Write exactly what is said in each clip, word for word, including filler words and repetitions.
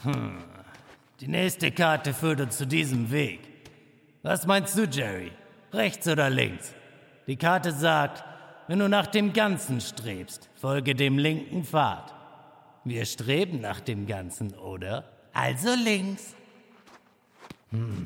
Die nächste Karte führt uns zu diesem Weg. Was meinst du, Jerry? Rechts oder links? Die Karte sagt, wenn du nach dem Ganzen strebst, folge dem linken Pfad. Wir streben nach dem Ganzen, oder? Also links. Hm.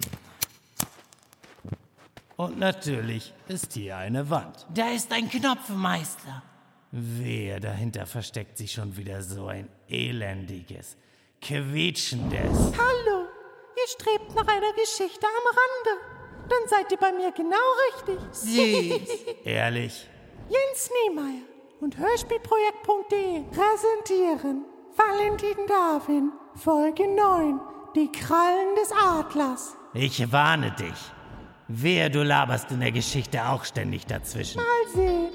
Und natürlich ist hier eine Wand. Da ist ein Knopfmeister. Wehe, dahinter versteckt sich schon wieder so ein elendiges, quietschendes... Hallo, ihr strebt nach einer Geschichte am Rande. Dann seid ihr bei mir genau richtig. Süß. Ehrlich? Jens Niemeyer und Hörspielprojekt punkt de präsentieren Valentin Darwin, Folge neun, die Krallen des Adlers. Ich warne dich. Wehe, du laberst in der Geschichte auch ständig dazwischen. Mal sehen.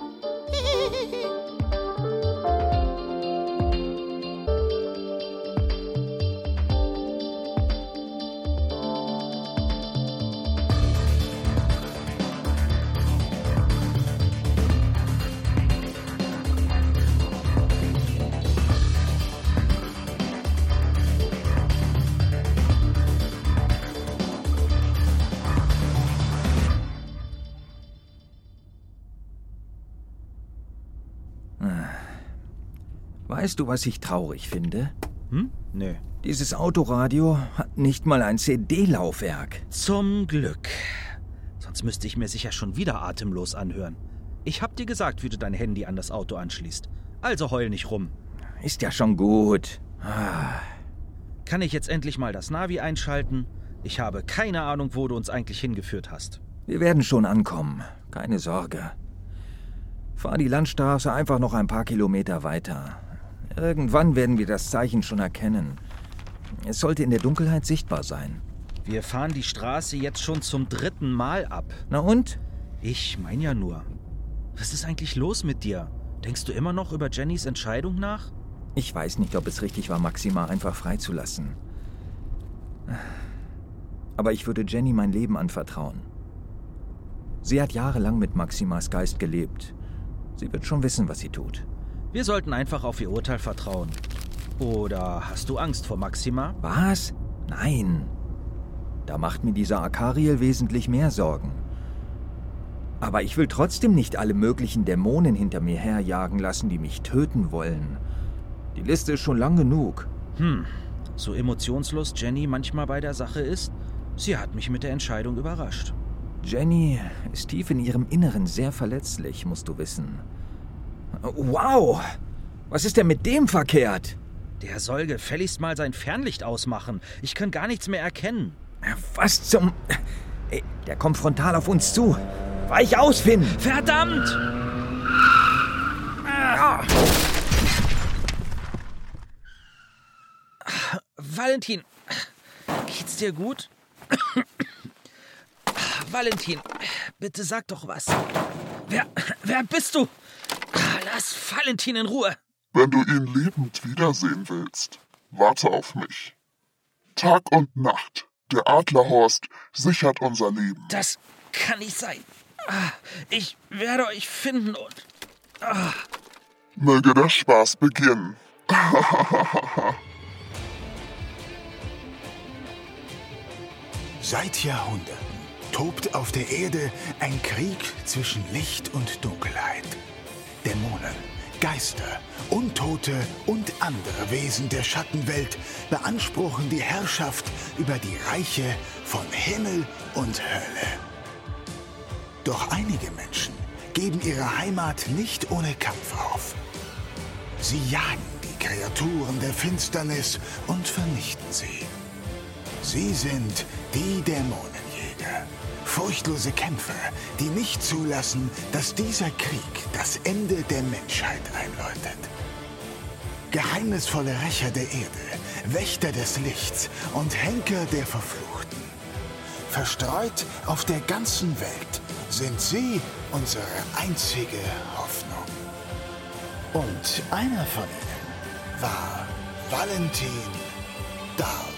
Weißt du, was ich traurig finde? Hm? Nö. Dieses Autoradio hat nicht mal ein C D-Laufwerk. Zum Glück. Sonst müsste ich mir sicher schon wieder atemlos anhören. Ich hab dir gesagt, wie du dein Handy an das Auto anschließt. Also heul nicht rum. Ist ja schon gut. Ah. Kann ich jetzt endlich mal das Navi einschalten? Ich habe keine Ahnung, wo du uns eigentlich hingeführt hast. Wir werden schon ankommen. Keine Sorge. Fahr die Landstraße einfach noch ein paar Kilometer weiter. Irgendwann werden wir das Zeichen schon erkennen. Es sollte in der Dunkelheit sichtbar sein. Wir fahren die Straße jetzt schon zum dritten Mal ab. Na und? Ich mein ja nur. Was ist eigentlich los mit dir? Denkst du immer noch über Jennys Entscheidung nach? Ich weiß nicht, ob es richtig war, Maxima einfach freizulassen. Aber ich würde Jenny mein Leben anvertrauen. Sie hat jahrelang mit Maximas Geist gelebt. Sie wird schon wissen, was sie tut. Wir sollten einfach auf ihr Urteil vertrauen. Oder hast du Angst vor Maxima? Was? Nein. Da macht mir dieser Akariel wesentlich mehr Sorgen. Aber ich will trotzdem nicht alle möglichen Dämonen hinter mir herjagen lassen, die mich töten wollen. Die Liste ist schon lang genug. Hm, so emotionslos Jenny manchmal bei der Sache ist, sie hat mich mit der Entscheidung überrascht. Jenny ist tief in ihrem Inneren sehr verletzlich, musst du wissen. Wow! Was ist denn mit dem verkehrt? Der soll gefälligst mal sein Fernlicht ausmachen. Ich kann gar nichts mehr erkennen. Was zum... Ey, der kommt frontal auf uns zu. Weich aus, Finn! Verdammt! Ah. Valentin, geht's dir gut? Valentin, bitte sag doch was. Wer, wer bist du? Lass Valentin in Ruhe. Wenn du ihn lebend wiedersehen willst, warte auf mich. Tag und Nacht, der Adlerhorst sichert unser Leben. Das kann nicht sein. Ich werde euch finden und... Möge der Spaß beginnen. Seit Jahrhunderten tobt auf der Erde ein Krieg zwischen Licht und Dunkelheit. Dämonen, Geister, Untote und andere Wesen der Schattenwelt beanspruchen die Herrschaft über die Reiche von Himmel und Hölle. Doch einige Menschen geben ihre Heimat nicht ohne Kampf auf. Sie jagen die Kreaturen der Finsternis und vernichten sie. Sie sind die Dämonenjäger. Furchtlose Kämpfer, die nicht zulassen, dass dieser Krieg das Ende der Menschheit einläutet. Geheimnisvolle Rächer der Erde, Wächter des Lichts und Henker der Verfluchten. Verstreut auf der ganzen Welt sind sie unsere einzige Hoffnung. Und einer von ihnen war Valentin Darwin.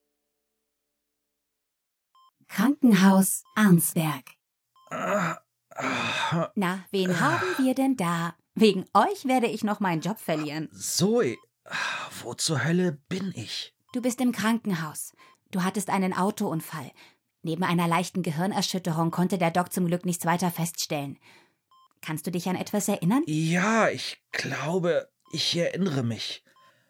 Krankenhaus Arnsberg. Na, wen haben wir denn da? Wegen euch werde ich noch meinen Job verlieren. Zoe, wo zur Hölle bin ich? Du bist im Krankenhaus. Du hattest einen Autounfall. Neben einer leichten Gehirnerschütterung konnte der Doc zum Glück nichts weiter feststellen. Kannst du dich an etwas erinnern? Ja, ich glaube, ich erinnere mich.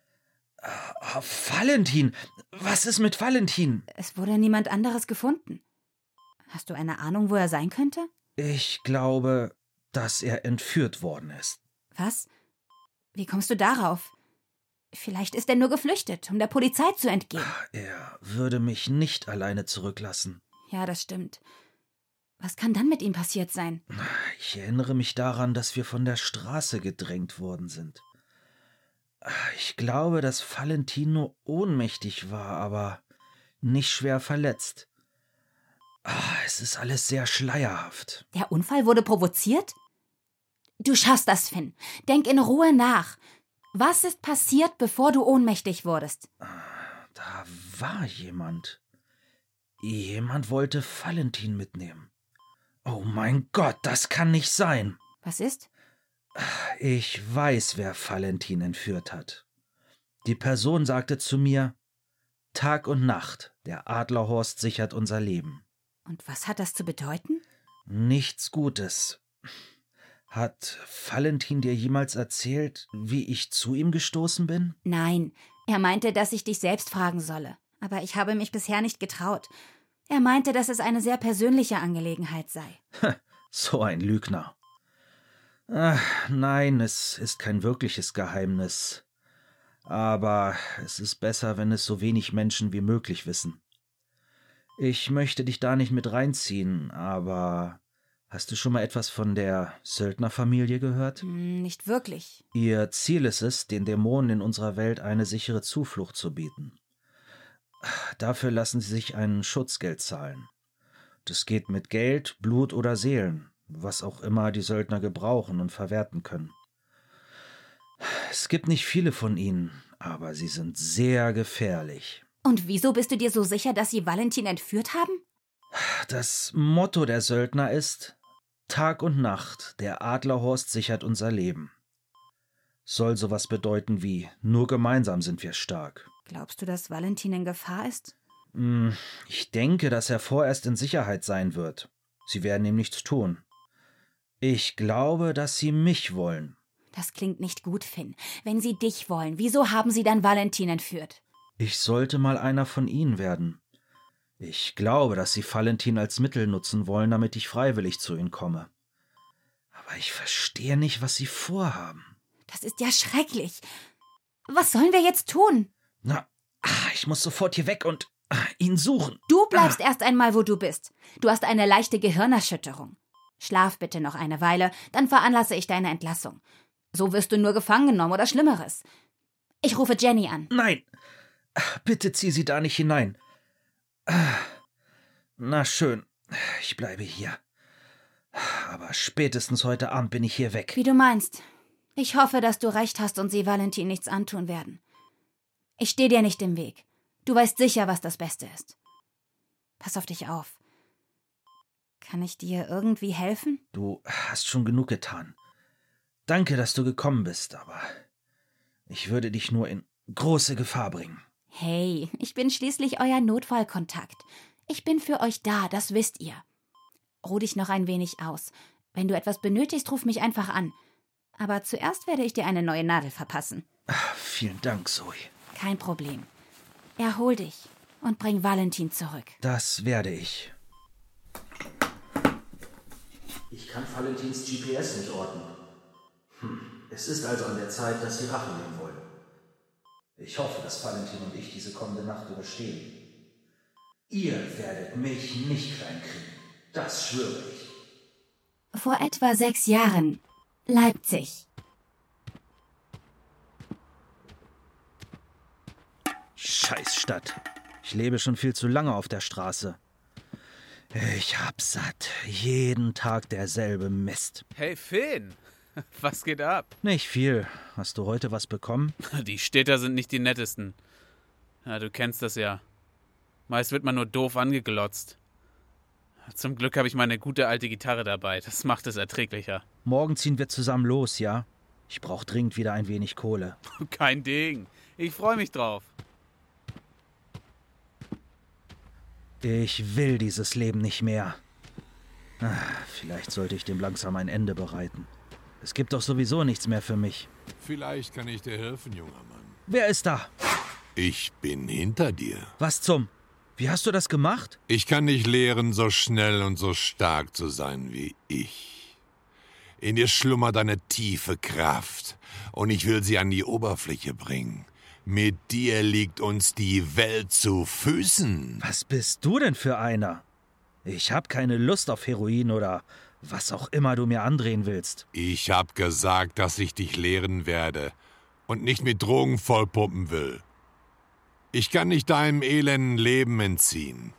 Uh, Valentin! Was ist mit Valentin? Es wurde niemand anderes gefunden. Hast du eine Ahnung, wo er sein könnte? Ich glaube, dass er entführt worden ist. Was? Wie kommst du darauf? Vielleicht ist er nur geflüchtet, um der Polizei zu entgehen. Er würde mich nicht alleine zurücklassen. Ja, das stimmt. Was kann dann mit ihm passiert sein? Ich erinnere mich daran, dass wir von der Straße gedrängt worden sind. Ich glaube, dass Valentin nur ohnmächtig war, aber nicht schwer verletzt. Es ist alles sehr schleierhaft. Der Unfall wurde provoziert? Du schaffst das, Finn. Denk in Ruhe nach. Was ist passiert, bevor du ohnmächtig wurdest? Da war jemand. Jemand wollte Valentin mitnehmen. Oh mein Gott, das kann nicht sein. Was ist? Ich weiß, wer Valentin entführt hat. Die Person sagte zu mir, Tag und Nacht, der Adlerhorst sichert unser Leben. Und was hat das zu bedeuten? Nichts Gutes. Hat Valentin dir jemals erzählt, wie ich zu ihm gestoßen bin? Nein, er meinte, dass ich dich selbst fragen solle. Aber ich habe mich bisher nicht getraut. Er meinte, dass es eine sehr persönliche Angelegenheit sei. So ein Lügner. Ach, nein, es ist kein wirkliches Geheimnis. Aber es ist besser, wenn es so wenig Menschen wie möglich wissen. Ich möchte dich da nicht mit reinziehen, aber hast du schon mal etwas von der Söldnerfamilie gehört? Nicht wirklich. Ihr Ziel ist es, den Dämonen in unserer Welt eine sichere Zuflucht zu bieten. Dafür lassen sie sich ein Schutzgeld zahlen. Das geht mit Geld, Blut oder Seelen, was auch immer die Söldner gebrauchen und verwerten können. Es gibt nicht viele von ihnen, aber sie sind sehr gefährlich. Und wieso bist du dir so sicher, dass sie Valentin entführt haben? Das Motto der Söldner ist: Tag und Nacht, der Adlerhorst sichert unser Leben. Soll sowas bedeuten wie: Nur gemeinsam sind wir stark. Glaubst du, dass Valentin in Gefahr ist? Ich denke, dass er vorerst in Sicherheit sein wird. Sie werden ihm nichts tun. Ich glaube, dass sie mich wollen. Das klingt nicht gut, Finn. Wenn sie dich wollen, wieso haben sie dann Valentin entführt? Ich sollte mal einer von ihnen werden. Ich glaube, dass sie Valentin als Mittel nutzen wollen, damit ich freiwillig zu ihnen komme. Aber ich verstehe nicht, was sie vorhaben. Das ist ja schrecklich. Was sollen wir jetzt tun? Na, ich muss sofort hier weg und ihn suchen. Du bleibst ah. erst einmal, wo du bist. Du hast eine leichte Gehirnerschütterung. Schlaf bitte noch eine Weile, dann veranlasse ich deine Entlassung. So wirst du nur gefangen genommen oder Schlimmeres. Ich rufe Jenny an. Nein, bitte zieh sie da nicht hinein. Na schön, ich bleibe hier. Aber spätestens heute Abend bin ich hier weg. Wie du meinst. Ich hoffe, dass du recht hast und sie Valentin nichts antun werden. Ich stehe dir nicht im Weg. Du weißt sicher, was das Beste ist. Pass auf dich auf. Kann ich dir irgendwie helfen? Du hast schon genug getan. Danke, dass du gekommen bist, aber ich würde dich nur in große Gefahr bringen. Hey, ich bin schließlich euer Notfallkontakt. Ich bin für euch da, das wisst ihr. Ruh dich noch ein wenig aus. Wenn du etwas benötigst, ruf mich einfach an. Aber zuerst werde ich dir eine neue Nadel verpassen. Ach, vielen Dank, Zoe. Kein Problem. Erhol dich und bring Valentin zurück. Das werde ich. Ich kann Valentins G P S nicht orten. Hm. Es ist also an der Zeit, dass sie Rache nehmen wollen. Ich hoffe, dass Valentin und ich diese kommende Nacht überstehen. Ihr werdet mich nicht kleinkriegen. Das schwöre ich. Vor etwa sechs Jahren. Leipzig. Scheiß Stadt. Ich lebe schon viel zu lange auf der Straße. Ich hab satt. Jeden Tag derselbe Mist. Hey Finn, was geht ab? Nicht viel. Hast du heute was bekommen? Die Städter sind nicht die nettesten. Ja, du kennst das ja. Meist wird man nur doof angeglotzt. Zum Glück habe ich meine gute alte Gitarre dabei. Das macht es erträglicher. Morgen ziehen wir zusammen los, ja? Ich brauche dringend wieder ein wenig Kohle. Kein Ding. Ich freue mich drauf. Ich will dieses Leben nicht mehr. Ah, vielleicht sollte ich dem langsam ein Ende bereiten. Es gibt doch sowieso nichts mehr für mich. Vielleicht kann ich dir helfen, junger Mann. Wer ist da? Ich bin hinter dir. Was zum? Wie hast du das gemacht? Ich kann dich lehren, so schnell und so stark zu sein wie ich. In dir schlummert eine tiefe Kraft und ich will sie an die Oberfläche bringen. Mit dir liegt uns die Welt zu Füßen. Was bist du denn für einer? Ich hab keine Lust auf Heroin oder was auch immer du mir andrehen willst. Ich hab gesagt, dass ich dich lehren werde und nicht mit Drogen vollpumpen will. Ich kann nicht deinem elenden Leben entziehen.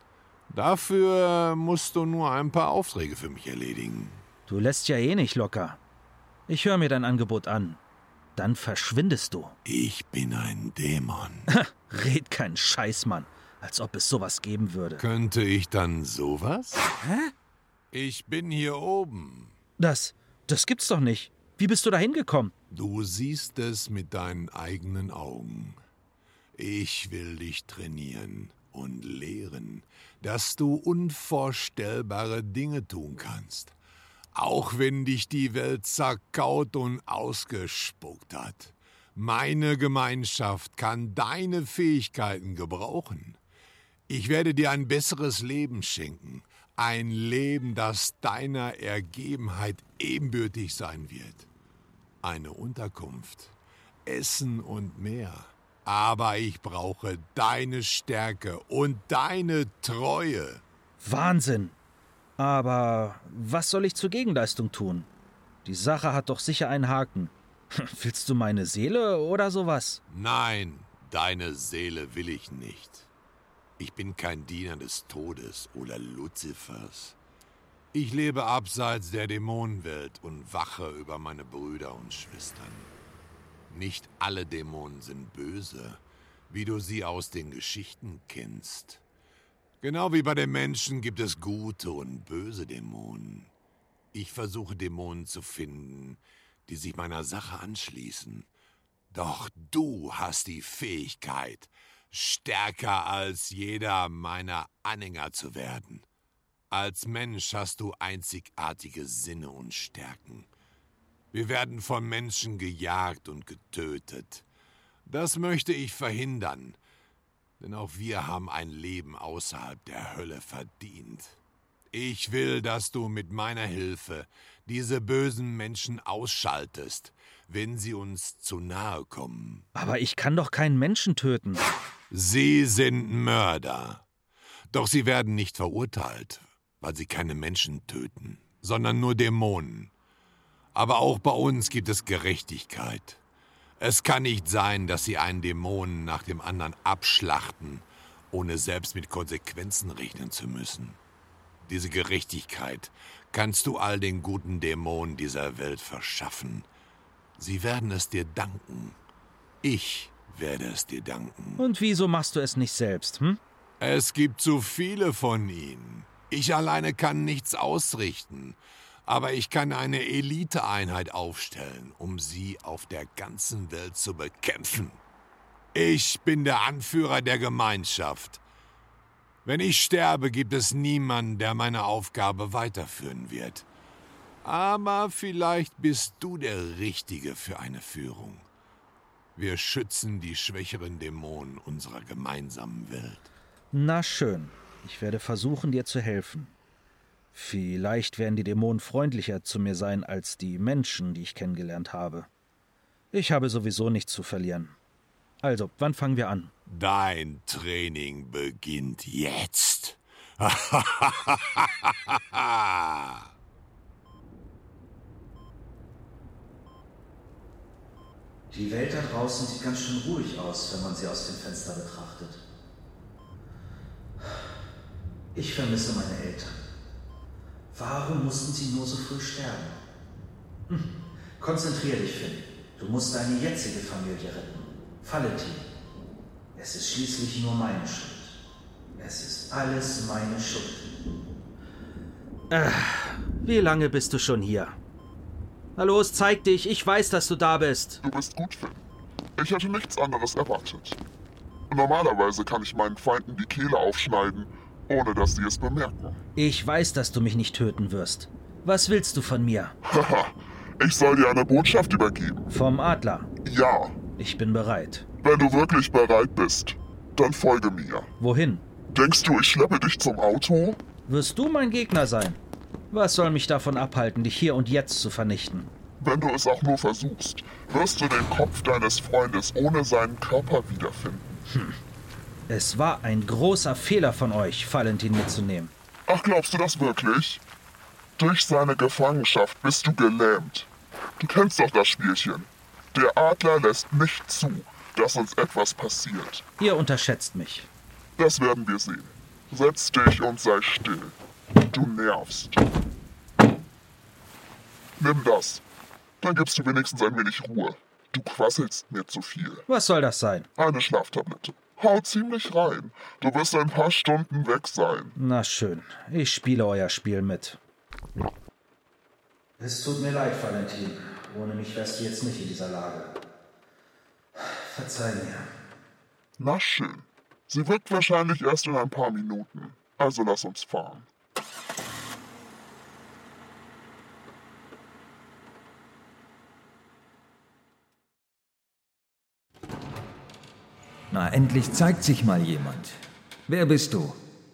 Dafür musst du nur ein paar Aufträge für mich erledigen. Du lässt ja eh nicht locker. Ich höre mir dein Angebot an. Dann verschwindest du. Ich bin ein Dämon. Red keinen Scheiß, Mann. Als ob es sowas geben würde. Könnte ich dann sowas? Hä? Ich bin hier oben. Das, das gibt's doch nicht. Wie bist du da hingekommen? Du siehst es mit deinen eigenen Augen. Ich will dich trainieren und lehren, dass du unvorstellbare Dinge tun kannst. Auch wenn dich die Welt zerkaut und ausgespuckt hat. Meine Gemeinschaft kann deine Fähigkeiten gebrauchen. Ich werde dir ein besseres Leben schenken. Ein Leben, das deiner Ergebenheit ebenbürtig sein wird. Eine Unterkunft, Essen und mehr. Aber ich brauche deine Stärke und deine Treue. Wahnsinn! Aber was soll ich zur Gegenleistung tun? Die Sache hat doch sicher einen Haken. Willst du meine Seele oder sowas? Nein, deine Seele will ich nicht. Ich bin kein Diener des Todes oder Luzifers. Ich lebe abseits der Dämonenwelt und wache über meine Brüder und Schwestern. Nicht alle Dämonen sind böse, wie du sie aus den Geschichten kennst. Genau wie bei den Menschen gibt es gute und böse Dämonen. Ich versuche Dämonen zu finden, die sich meiner Sache anschließen. Doch du hast die Fähigkeit, stärker als jeder meiner Anhänger zu werden. Als Mensch hast du einzigartige Sinne und Stärken. Wir werden von Menschen gejagt und getötet. Das möchte ich verhindern, denn auch wir haben ein Leben außerhalb der Hölle verdient. Ich will, dass du mit meiner Hilfe diese bösen Menschen ausschaltest, wenn sie uns zu nahe kommen. Aber ich kann doch keinen Menschen töten. Sie sind Mörder. Doch sie werden nicht verurteilt, weil sie keine Menschen töten, sondern nur Dämonen. Aber auch bei uns gibt es Gerechtigkeit. Es kann nicht sein, dass sie einen Dämonen nach dem anderen abschlachten, ohne selbst mit Konsequenzen rechnen zu müssen. Diese Gerechtigkeit kannst du all den guten Dämonen dieser Welt verschaffen. Sie werden es dir danken. Ich werde es dir danken. Und wieso machst du es nicht selbst, hm? Es gibt zu viele von ihnen. Ich alleine kann nichts ausrichten. Aber ich kann eine Eliteeinheit aufstellen, um sie auf der ganzen Welt zu bekämpfen. Ich bin der Anführer der Gemeinschaft. Wenn ich sterbe, gibt es niemanden, der meine Aufgabe weiterführen wird. Aber vielleicht bist du der Richtige für eine Führung. Wir schützen die schwächeren Dämonen unserer gemeinsamen Welt. Na schön, ich werde versuchen, dir zu helfen. Vielleicht werden die Dämonen freundlicher zu mir sein als die Menschen, die ich kennengelernt habe. Ich habe sowieso nichts zu verlieren. Also, wann fangen wir an? Dein Training beginnt jetzt. Die Welt da draußen sieht ganz schön ruhig aus, wenn man sie aus dem Fenster betrachtet. Ich vermisse meine Eltern. Warum mussten sie nur so früh sterben? Hm. Konzentrier dich, Finn. Du musst deine jetzige Familie retten. Valentin. Es ist schließlich nur meine Schuld. Es ist alles meine Schuld. Äh, wie lange bist du schon hier? Na los, zeig dich, ich weiß, dass du da bist. Du bist gut, Finn. Ich hätte nichts anderes erwartet. Normalerweise kann ich meinen Feinden die Kehle aufschneiden, ohne dass sie es bemerken. Ich weiß, dass du mich nicht töten wirst. Was willst du von mir? Haha, ich soll dir eine Botschaft übergeben. Vom Adler? Ja. Ich bin bereit. Wenn du wirklich bereit bist, dann folge mir. Wohin? Denkst du, ich schleppe dich zum Auto? Wirst du mein Gegner sein? Was soll mich davon abhalten, dich hier und jetzt zu vernichten? Wenn du es auch nur versuchst, wirst du den Kopf deines Freundes ohne seinen Körper wiederfinden. Hm. Es war ein großer Fehler von euch, Valentin mitzunehmen. Ach, glaubst du das wirklich? Durch seine Gefangenschaft bist du gelähmt. Du kennst doch das Spielchen. Der Adler lässt nicht zu, dass uns etwas passiert. Ihr unterschätzt mich. Das werden wir sehen. Setz dich und sei still. Du nervst. Nimm das. Dann gibst du wenigstens ein wenig Ruhe. Du quasselst mir zu viel. Was soll das sein? Eine Schlaftablette. Hau ziemlich rein. Du wirst ein paar Stunden weg sein. Na schön, ich spiele euer Spiel mit. Es tut mir leid, Valentin. Ohne mich wärst du jetzt nicht in dieser Lage. Verzeih mir. Na schön. Sie wirkt wahrscheinlich erst in ein paar Minuten. Also lass uns fahren. Na, endlich zeigt sich mal jemand. Wer bist du?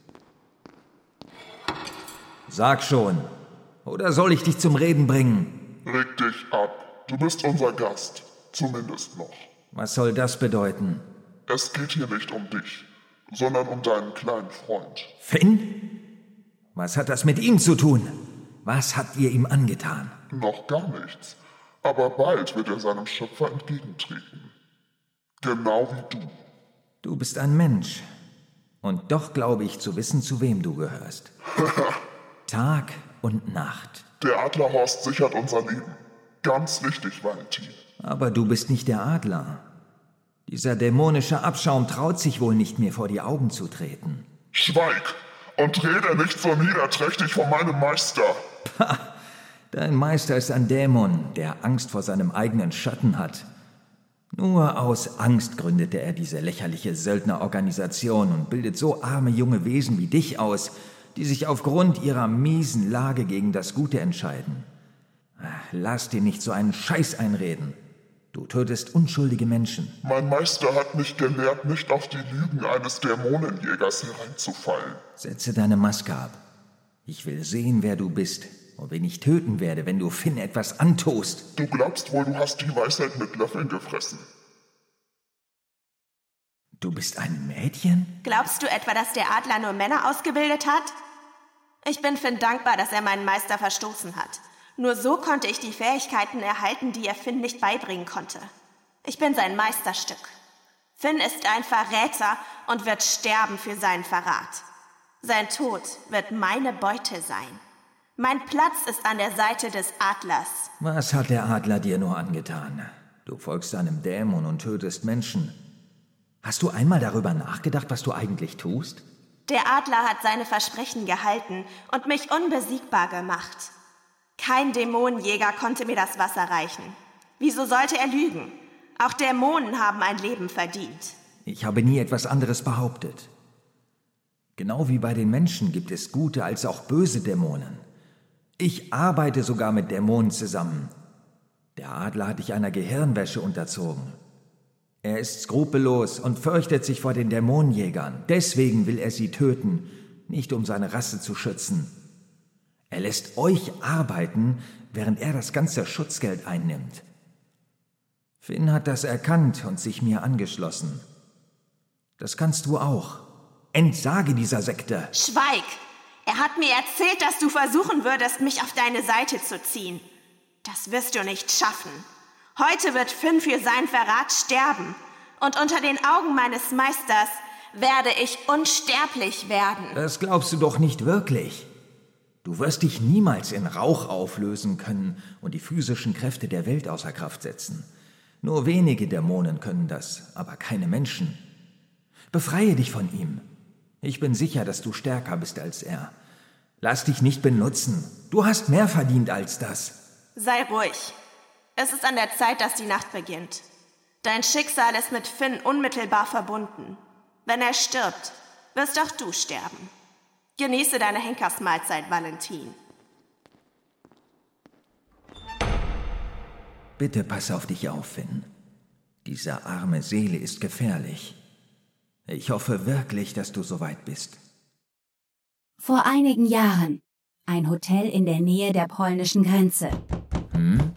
Sag schon. Oder soll ich dich zum Reden bringen? Reg dich ab. Du bist unser Gast. Zumindest noch. Was soll das bedeuten? Es geht hier nicht um dich, sondern um deinen kleinen Freund. Finn? Was hat das mit ihm zu tun? Was habt ihr ihm angetan? Noch gar nichts. Aber bald wird er seinem Schöpfer entgegentreten. Genau wie du. Du bist ein Mensch. Und doch glaube ich zu wissen, zu wem du gehörst. Tag und Nacht. Der Adlerhorst sichert unser Leben. Ganz wichtig, Valentin. Aber du bist nicht der Adler. Dieser dämonische Abschaum traut sich wohl nicht, mir vor die Augen zu treten. Schweig und rede nicht so niederträchtig von meinem Meister. Pah, dein Meister ist ein Dämon, der Angst vor seinem eigenen Schatten hat. Nur aus Angst gründete er diese lächerliche Söldnerorganisation und bildet so arme junge Wesen wie dich aus, die sich aufgrund ihrer miesen Lage gegen das Gute entscheiden. Lass dir nicht so einen Scheiß einreden. Du tötest unschuldige Menschen. Mein Meister hat mich gelehrt, nicht auf die Lügen eines Dämonenjägers hereinzufallen. Setze deine Maske ab. Ich will sehen, wer du bist und wen ich töten werde, wenn du Finn etwas antust. Du glaubst wohl, du hast die Weisheit mit Löffeln gefressen. Du bist ein Mädchen? Glaubst du etwa, dass der Adler nur Männer ausgebildet hat? Ich bin Finn dankbar, dass er meinen Meister verstoßen hat. Nur so konnte ich die Fähigkeiten erhalten, die er Finn nicht beibringen konnte. Ich bin sein Meisterstück. Finn ist ein Verräter und wird sterben für seinen Verrat. Sein Tod wird meine Beute sein. Mein Platz ist an der Seite des Adlers. Was hat der Adler dir nur angetan? Du folgst einem Dämon und tötest Menschen. Hast du einmal darüber nachgedacht, was du eigentlich tust? Der Adler hat seine Versprechen gehalten und mich unbesiegbar gemacht. Kein Dämonenjäger konnte mir das Wasser reichen. Wieso sollte er lügen? Auch Dämonen haben ein Leben verdient. Ich habe nie etwas anderes behauptet. Genau wie bei den Menschen gibt es gute als auch böse Dämonen. Ich arbeite sogar mit Dämonen zusammen. Der Adler hat dich einer Gehirnwäsche unterzogen. Er ist skrupellos und fürchtet sich vor den Dämonenjägern. Deswegen will er sie töten, nicht um seine Rasse zu schützen. Er lässt euch arbeiten, während er das ganze Schutzgeld einnimmt. Finn hat das erkannt und sich mir angeschlossen. Das kannst du auch. Entsage dieser Sekte. Schweig! Er hat mir erzählt, dass du versuchen würdest, mich auf deine Seite zu ziehen. Das wirst du nicht schaffen. Heute wird Finn für seinen Verrat sterben. Und unter den Augen meines Meisters werde ich unsterblich werden. Das glaubst du doch nicht wirklich. Du wirst dich niemals in Rauch auflösen können und die physischen Kräfte der Welt außer Kraft setzen. Nur wenige Dämonen können das, aber keine Menschen. Befreie dich von ihm. Ich bin sicher, dass du stärker bist als er. Lass dich nicht benutzen. Du hast mehr verdient als das. Sei ruhig. Es ist an der Zeit, dass die Nacht beginnt. Dein Schicksal ist mit Finn unmittelbar verbunden. Wenn er stirbt, wirst auch du sterben. Genieße deine Henkersmahlzeit, Valentin. Bitte pass auf dich auf, Finn. Diese arme Seele ist gefährlich. Ich hoffe wirklich, dass du soweit bist. Vor einigen Jahren. Ein Hotel in der Nähe der polnischen Grenze. Hm?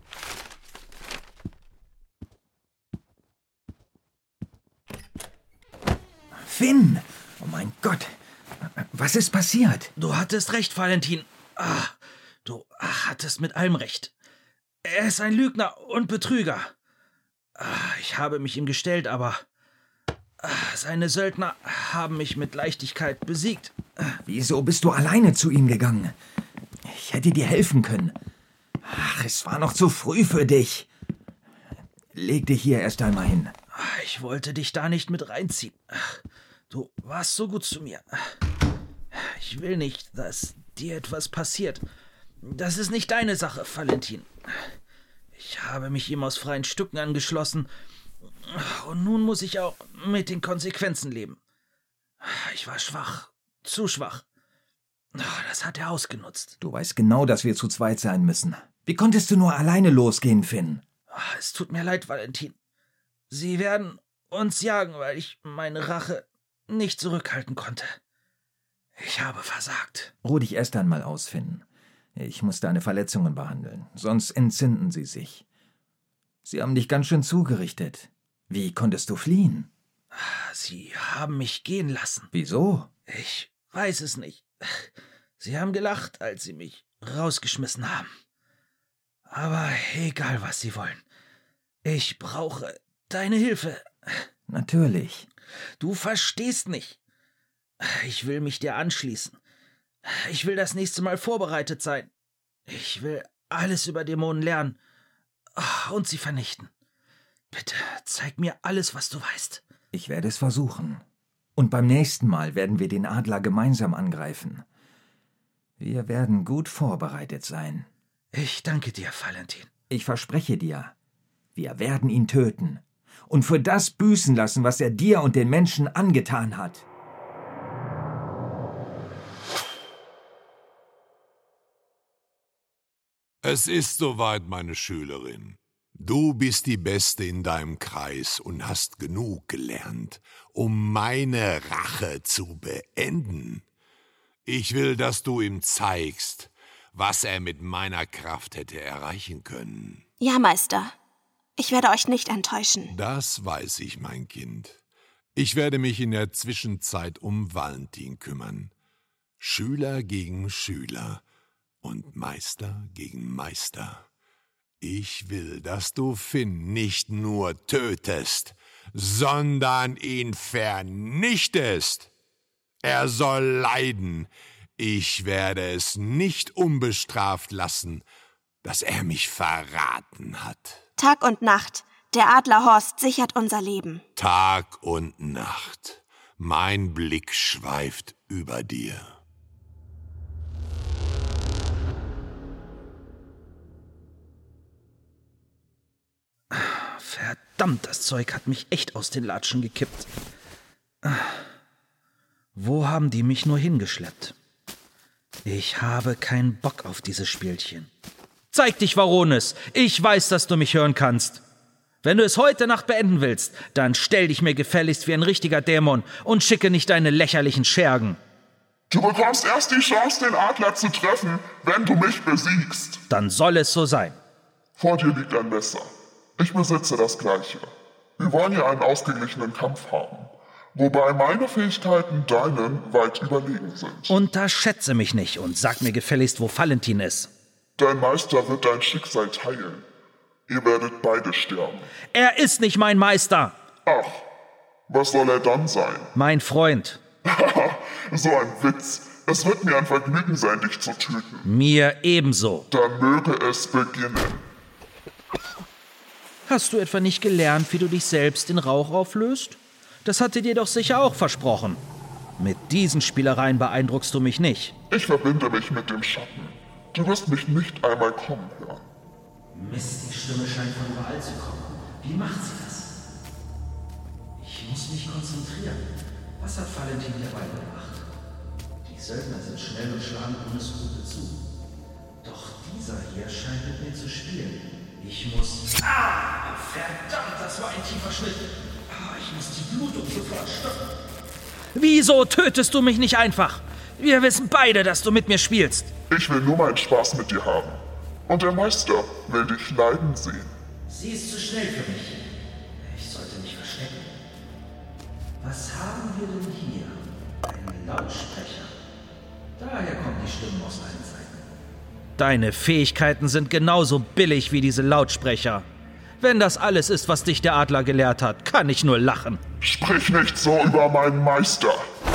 Finn! Oh mein Gott! Was ist passiert? Du hattest recht, Valentin. Ah, du hattest mit allem recht. Er ist ein Lügner und Betrüger. Ah, ich habe mich ihm gestellt, aber ah, seine Söldner haben mich mit Leichtigkeit besiegt. Wieso bist du alleine zu ihm gegangen? Ich hätte dir helfen können. Ach, es war noch zu früh für dich. Leg dich hier erst einmal hin. Ich wollte dich da nicht mit reinziehen. Du warst so gut zu mir. Ich will nicht, dass dir etwas passiert. Das ist nicht deine Sache, Valentin. Ich habe mich ihm aus freien Stücken angeschlossen. Und nun muss ich auch mit den Konsequenzen leben. Ich war schwach. Zu schwach. Das hat er ausgenutzt. Du weißt genau, dass wir zu zweit sein müssen. Wie konntest du nur alleine losgehen, Finn? Es tut mir leid, Valentin. Sie werden uns jagen, weil ich meine Rache nicht zurückhalten konnte. Ich habe versagt. Ruh dich erst einmal aus, Finn. Ich muss deine Verletzungen behandeln, sonst entzünden sie sich. Sie haben dich ganz schön zugerichtet. Wie konntest du fliehen? Sie haben mich gehen lassen. Wieso? Ich weiß es nicht. Sie haben gelacht, als sie mich rausgeschmissen haben. Aber egal, was sie wollen. Ich brauche deine Hilfe. Natürlich. Du verstehst nicht. Ich will mich dir anschließen. Ich will das nächste Mal vorbereitet sein. Ich will alles über Dämonen lernen und sie vernichten. Bitte, zeig mir alles, was du weißt. Ich werde es versuchen. Und beim nächsten Mal werden wir den Adler gemeinsam angreifen. Wir werden gut vorbereitet sein. Ich danke dir, Valentin. Ich verspreche dir, wir werden ihn töten und für das büßen lassen, was er dir und den Menschen angetan hat. Es ist soweit, meine Schülerin. Du bist die Beste in deinem Kreis und hast genug gelernt, um meine Rache zu beenden. Ich will, dass du ihm zeigst, was er mit meiner Kraft hätte erreichen können. Ja, Meister. Ich werde euch nicht enttäuschen. Das weiß ich, mein Kind. Ich werde mich in der Zwischenzeit um Valentin kümmern. Schüler gegen Schüler und Meister gegen Meister. Ich will, dass du Finn nicht nur tötest, sondern ihn vernichtest. Er soll leiden. Ich werde es nicht unbestraft lassen, dass er mich verraten hat. Tag und Nacht. Der Adlerhorst sichert unser Leben. Tag und Nacht. Mein Blick schweift über dir. Verdammt, das Zeug hat mich echt aus den Latschen gekippt. Wo haben die mich nur hingeschleppt? Ich habe keinen Bock auf dieses Spielchen. Zeig dich, Varonis! Ich weiß, dass du mich hören kannst. Wenn du es heute Nacht beenden willst, dann stell dich mir gefälligst wie ein richtiger Dämon und schicke nicht deine lächerlichen Schergen. Du bekommst erst die Chance, den Adler zu treffen, wenn du mich besiegst. Dann soll es so sein. Vor dir liegt ein Messer. Ich besitze das Gleiche. Wir wollen ja einen ausgeglichenen Kampf haben, wobei meine Fähigkeiten deinen weit überlegen sind. Unterschätze mich nicht und sag mir gefälligst, wo Valentin ist. Dein Meister wird dein Schicksal teilen. Ihr werdet beide sterben. Er ist nicht mein Meister. Ach, was soll er dann sein? Mein Freund. So ein Witz. Es wird mir ein Vergnügen sein, dich zu töten. Mir ebenso. Dann möge es beginnen. Hast du etwa nicht gelernt, wie du dich selbst in Rauch auflöst? Das hatte dir doch sicher auch versprochen. Mit diesen Spielereien beeindruckst du mich nicht. Ich verbinde mich mit dem Schatten. Du wirst mich nicht einmal kommen hören. Mist, die Stimme scheint von überall zu kommen. Wie macht sie das? Ich muss mich konzentrieren. Was hat Valentin dabei gemacht? Die Söldner sind schnell und schlagen ohne Skrupel zu. Doch dieser hier scheint mit mir zu spielen. Ich muss... Ah! Verdammt, das war ein tiefer Schnitt. Ah, ich muss die Blutung sofort stoppen. Wieso tötest du mich nicht einfach? Wir wissen beide, dass du mit mir spielst. Ich will nur meinen Spaß mit dir haben. Und der Meister will dich leiden sehen. Sie ist zu schnell für mich. Ich sollte mich verstecken. Was haben wir denn hier? Einen Lautsprecher. Daher kommen die Stimmen aus allen Seiten. Deine Fähigkeiten sind genauso billig wie diese Lautsprecher. Wenn das alles ist, was dich der Adler gelehrt hat, kann ich nur lachen. Sprich nicht so über meinen Meister.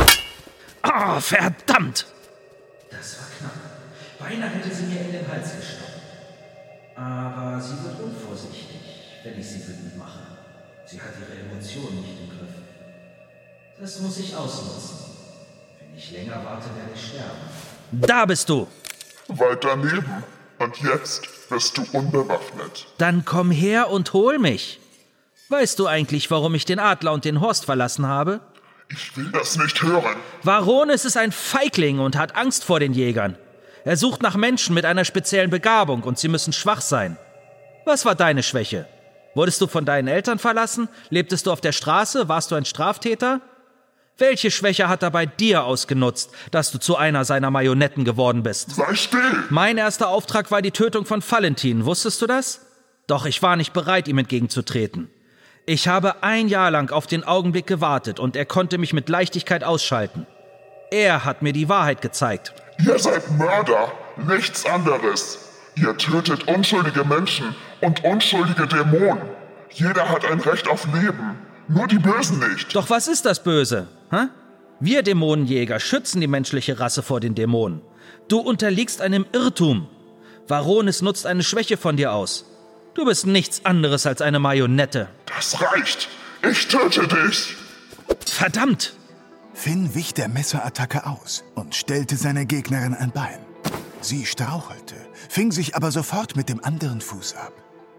Oh, verdammt! Das war knapp. Beinahe hätte sie mir in den Hals gestochen. Aber sie wird unvorsichtig, wenn ich sie wütend mache. Sie hat ihre Emotionen nicht im Griff. Das muss ich ausnutzen. Wenn ich länger warte, werde ich sterben. Da bist du! Weit daneben. Und jetzt bist du unbewaffnet. Dann komm her und hol mich. Weißt du eigentlich, warum ich den Adler und den Horst verlassen habe? Ich will das nicht hören. Varonis ist ein Feigling und hat Angst vor den Jägern. Er sucht nach Menschen mit einer speziellen Begabung und sie müssen schwach sein. Was war deine Schwäche? Wurdest du von deinen Eltern verlassen? Lebtest du auf der Straße? Warst du ein Straftäter? Welche Schwäche hat er bei dir ausgenutzt, dass du zu einer seiner Marionetten geworden bist? Sei still! Mein erster Auftrag war die Tötung von Valentin. Wusstest du das? Doch ich war nicht bereit, ihm entgegenzutreten. Ich habe ein Jahr lang auf den Augenblick gewartet und er konnte mich mit Leichtigkeit ausschalten. Er hat mir die Wahrheit gezeigt. Ihr seid Mörder, nichts anderes. Ihr tötet unschuldige Menschen und unschuldige Dämonen. Jeder hat ein Recht auf Leben, nur die Bösen nicht. Doch was ist das Böse? Hä? Wir Dämonenjäger schützen die menschliche Rasse vor den Dämonen. Du unterliegst einem Irrtum. Varonis nutzt eine Schwäche von dir aus. Du bist nichts anderes als eine Marionette. Das reicht. Ich töte dich. Verdammt! Finn wich der Messerattacke aus und stellte seiner Gegnerin ein Bein. Sie strauchelte, fing sich aber sofort mit dem anderen Fuß ab.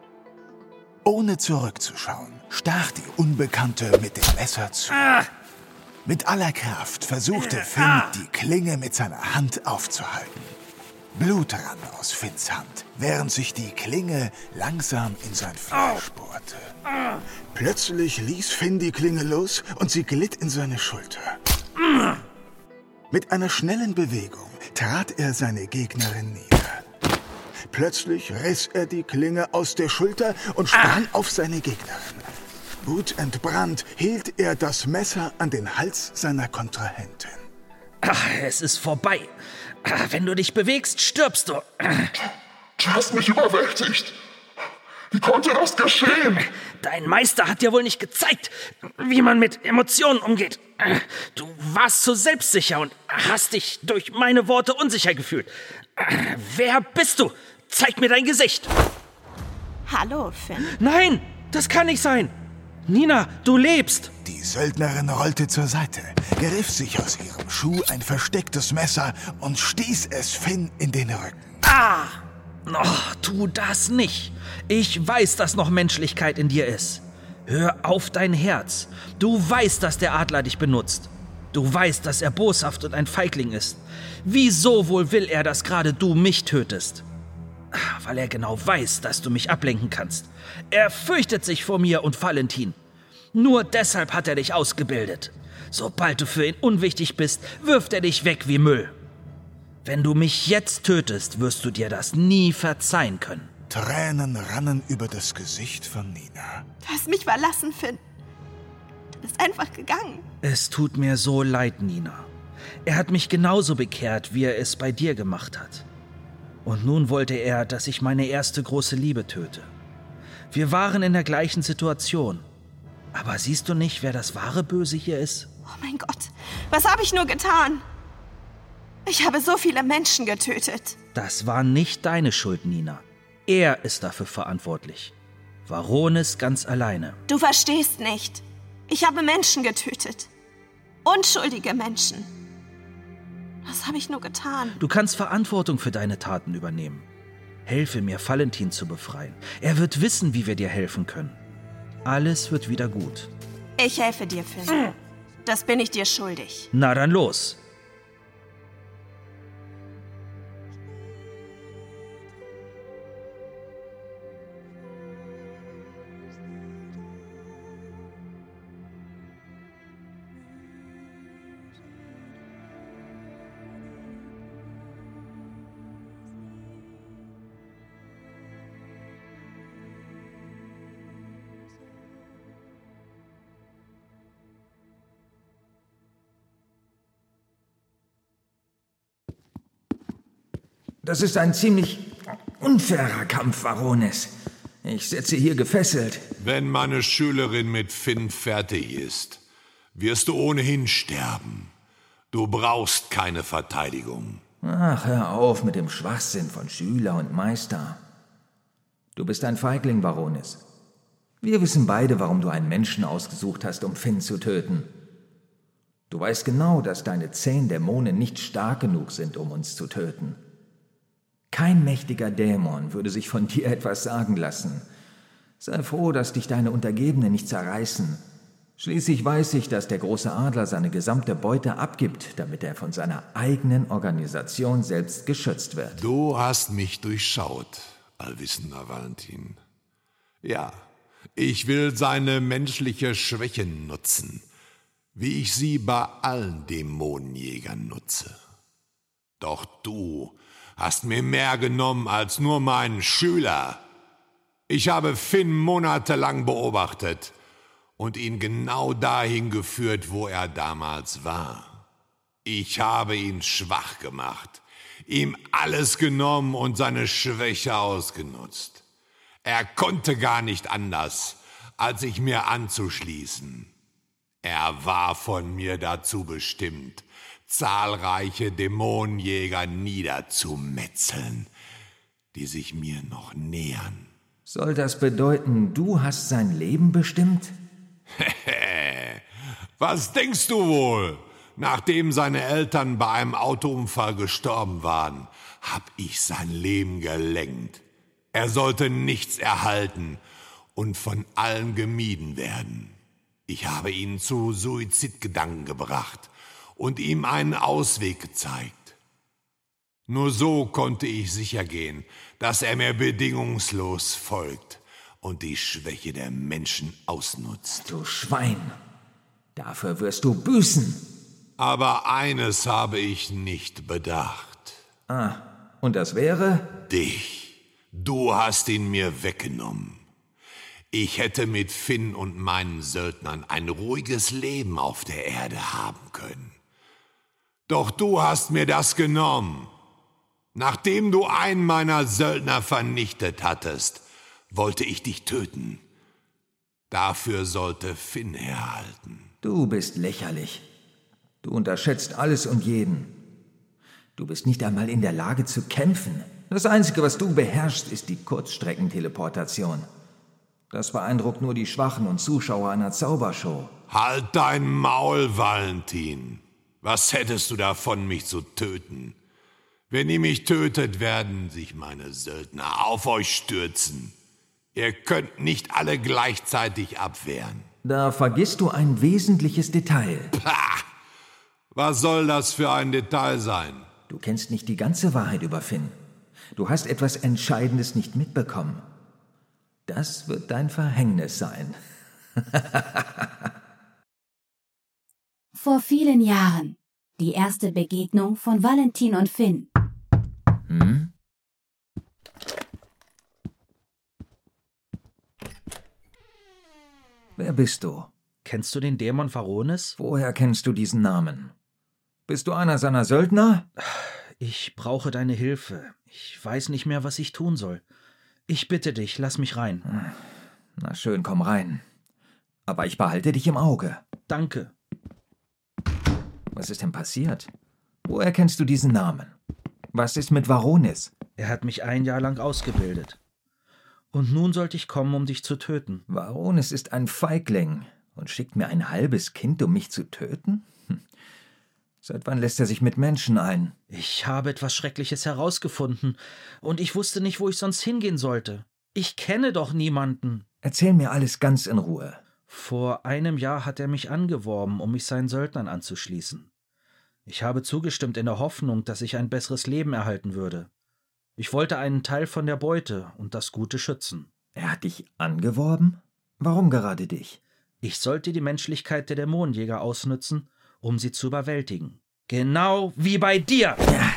Ohne zurückzuschauen, stach die Unbekannte mit dem Messer zu. Ah. Mit aller Kraft versuchte Finn, die Klinge mit seiner Hand aufzuhalten. Blut rann aus Finns Hand, während sich die Klinge langsam in sein Fleisch bohrte. Plötzlich ließ Finn die Klinge los und sie glitt in seine Schulter. Mit einer schnellen Bewegung trat er seine Gegnerin nieder. Plötzlich riss er die Klinge aus der Schulter und sprang auf seine Gegnerin. Wutentbrannt hielt er das Messer an den Hals seiner Kontrahentin. Ach, es ist vorbei. Wenn du dich bewegst, stirbst du. Du hast mich überwältigt. Wie konnte das geschehen? Dein Meister hat dir wohl nicht gezeigt, wie man mit Emotionen umgeht. Du warst zu selbstsicher und hast dich durch meine Worte unsicher gefühlt. Wer bist du? Zeig mir dein Gesicht. Hallo, Finn. Nein, das kann nicht sein. Nina, du lebst. Die Söldnerin rollte zur Seite, griff sich aus ihrem Schuh ein verstecktes Messer und stieß es Finn in den Rücken. Ah! Oh, tu das nicht. Ich weiß, dass noch Menschlichkeit in dir ist. Hör auf dein Herz. Du weißt, dass der Adler dich benutzt. Du weißt, dass er boshaft und ein Feigling ist. Wieso wohl will er, dass gerade du mich tötest? Weil er genau weiß, dass du mich ablenken kannst. Er fürchtet sich vor mir und Valentin. Nur deshalb hat er dich ausgebildet. Sobald du für ihn unwichtig bist, wirft er dich weg wie Müll. Wenn du mich jetzt tötest, wirst du dir das nie verzeihen können. Tränen rannen über das Gesicht von Nina. Du hast mich verlassen, Finn. Du bist einfach gegangen. Es tut mir so leid, Nina. Er hat mich genauso bekehrt, wie er es bei dir gemacht hat. Und nun wollte er, dass ich meine erste große Liebe töte. Wir waren in der gleichen Situation. Aber siehst du nicht, wer das wahre Böse hier ist? Oh mein Gott, was habe ich nur getan? Ich habe so viele Menschen getötet. Das war nicht deine Schuld, Nina. Er ist dafür verantwortlich. Varonis ganz alleine. Du verstehst nicht. Ich habe Menschen getötet. Unschuldige Menschen. Was habe ich nur getan? Du kannst Verantwortung für deine Taten übernehmen. Helfe mir, Valentin zu befreien. Er wird wissen, wie wir dir helfen können. Alles wird wieder gut. Ich helfe dir, Finn. Das bin ich dir schuldig. Na dann los. Das ist ein ziemlich unfairer Kampf, Varones. Ich sitze hier gefesselt. Wenn meine Schülerin mit Finn fertig ist, wirst du ohnehin sterben. Du brauchst keine Verteidigung. Ach, hör auf mit dem Schwachsinn von Schüler und Meister. Du bist ein Feigling, Varones. Wir wissen beide, warum du einen Menschen ausgesucht hast, um Finn zu töten. Du weißt genau, dass deine zehn Dämonen nicht stark genug sind, um uns zu töten. Kein mächtiger Dämon würde sich von dir etwas sagen lassen. Sei froh, dass dich deine Untergebenen nicht zerreißen. Schließlich weiß ich, dass der große Adler seine gesamte Beute abgibt, damit er von seiner eigenen Organisation selbst geschützt wird. Du hast mich durchschaut, allwissender Valentin. Ja, ich will seine menschliche Schwäche nutzen, wie ich sie bei allen Dämonenjägern nutze. Doch du hast mir mehr genommen als nur meinen Schüler. Ich habe Finn monatelang beobachtet und ihn genau dahin geführt, wo er damals war. Ich habe ihn schwach gemacht, ihm alles genommen und seine Schwäche ausgenutzt. Er konnte gar nicht anders, als sich mir anzuschließen. Er war von mir dazu bestimmt, zahlreiche Dämonenjäger niederzumetzeln, die sich mir noch nähern. Soll das bedeuten, du hast sein Leben bestimmt? Was denkst du wohl? Nachdem seine Eltern bei einem Autounfall gestorben waren, hab ich sein Leben gelenkt. Er sollte nichts erhalten und von allen gemieden werden. Ich habe ihn zu Suizidgedanken gebracht und ihm einen Ausweg gezeigt. Nur so konnte ich sicher gehen, dass er mir bedingungslos folgt und die Schwäche der Menschen ausnutzt. Du Schwein, dafür wirst du büßen. Aber eines habe ich nicht bedacht. Ah, und das wäre? Dich. Du hast ihn mir weggenommen. Ich hätte mit Finn und meinen Söldnern ein ruhiges Leben auf der Erde haben können. Doch du hast mir das genommen. Nachdem du einen meiner Söldner vernichtet hattest, wollte ich dich töten. Dafür sollte Finn herhalten. Du bist lächerlich. Du unterschätzt alles und jeden. Du bist nicht einmal in der Lage zu kämpfen. Das Einzige, was du beherrschst, ist die Kurzstreckenteleportation. Das beeindruckt nur die Schwachen und Zuschauer einer Zaubershow. Halt dein Maul, Valentin. Was hättest du davon, mich zu töten? Wenn ihr mich tötet, werden sich meine Söldner auf euch stürzen. Ihr könnt nicht alle gleichzeitig abwehren. Da vergisst du ein wesentliches Detail. Pah! Was soll das für ein Detail sein? Du kennst nicht die ganze Wahrheit über Finn. Du hast etwas Entscheidendes nicht mitbekommen. Das wird dein Verhängnis sein. Vor vielen Jahren. Die erste Begegnung von Valentin und Finn. Hm? Wer bist du? Kennst du den Dämon Varones? Woher kennst du diesen Namen? Bist du einer seiner Söldner? Ich brauche deine Hilfe. Ich weiß nicht mehr, was ich tun soll. Ich bitte dich, lass mich rein. Na schön, komm rein. Aber ich behalte dich im Auge. Danke. Was ist denn passiert? Woher kennst du diesen Namen? Was ist mit Varones? Er hat mich ein Jahr lang ausgebildet. Und nun sollte ich kommen, um dich zu töten. Varones ist ein Feigling und schickt mir ein halbes Kind, um mich zu töten? Hm. Seit wann lässt er sich mit Menschen ein? Ich habe etwas Schreckliches herausgefunden, und ich wusste nicht, wo ich sonst hingehen sollte. Ich kenne doch niemanden. Erzähl mir alles ganz in Ruhe. Vor einem Jahr hat er mich angeworben, um mich seinen Söldnern anzuschließen. Ich habe zugestimmt in der Hoffnung, dass ich ein besseres Leben erhalten würde. Ich wollte einen Teil von der Beute und das Gute schützen. Er hat dich angeworben? Warum gerade dich? Ich sollte die Menschlichkeit der Dämonenjäger ausnützen, um sie zu überwältigen. Genau wie bei dir! Ja,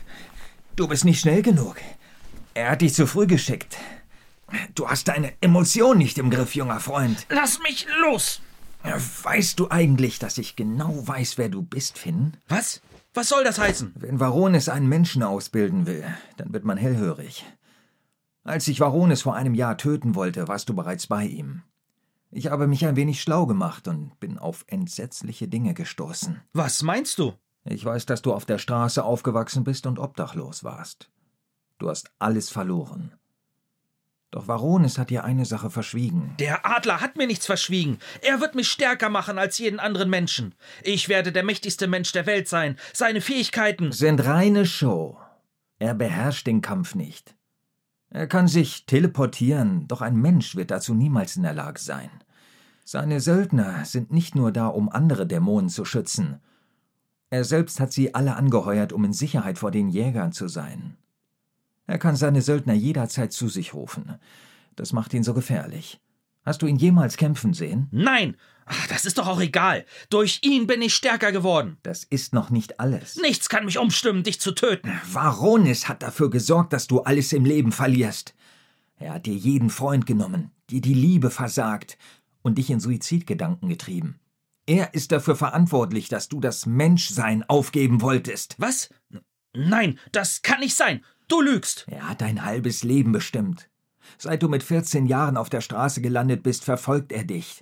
du bist nicht schnell genug. Er hat dich zu früh geschickt. Du hast deine Emotionen nicht im Griff, junger Freund. Lass mich los! Weißt du eigentlich, dass ich genau weiß, wer du bist, Finn? Was? Was soll das heißen? Wenn Varonis einen Menschen ausbilden will, dann wird man hellhörig. Als ich Varonis vor einem Jahr töten wollte, warst du bereits bei ihm. Ich habe mich ein wenig schlau gemacht und bin auf entsetzliche Dinge gestoßen. Was meinst du? Ich weiß, dass du auf der Straße aufgewachsen bist und obdachlos warst. Du hast alles verloren. Doch Varonis hat dir eine Sache verschwiegen. Der Adler hat mir nichts verschwiegen. Er wird mich stärker machen als jeden anderen Menschen. Ich werde der mächtigste Mensch der Welt sein. Seine Fähigkeiten sind reine Show. Er beherrscht den Kampf nicht. Er kann sich teleportieren, doch ein Mensch wird dazu niemals in der Lage sein. Seine Söldner sind nicht nur da, um andere Dämonen zu schützen. Er selbst hat sie alle angeheuert, um in Sicherheit vor den Jägern zu sein. Er kann seine Söldner jederzeit zu sich rufen. Das macht ihn so gefährlich. Hast du ihn jemals kämpfen sehen? Nein! Ach, das ist doch auch egal. Durch ihn bin ich stärker geworden. Das ist noch nicht alles. Nichts kann mich umstimmen, dich zu töten. Varonis hat dafür gesorgt, dass du alles im Leben verlierst. Er hat dir jeden Freund genommen, dir die Liebe versagt und dich in Suizidgedanken getrieben. Er ist dafür verantwortlich, dass du das Menschsein aufgeben wolltest. Was? Nein, das kann nicht sein. Du lügst! Er hat dein halbes Leben bestimmt. Seit du mit vierzehn Jahren auf der Straße gelandet bist, verfolgt er dich.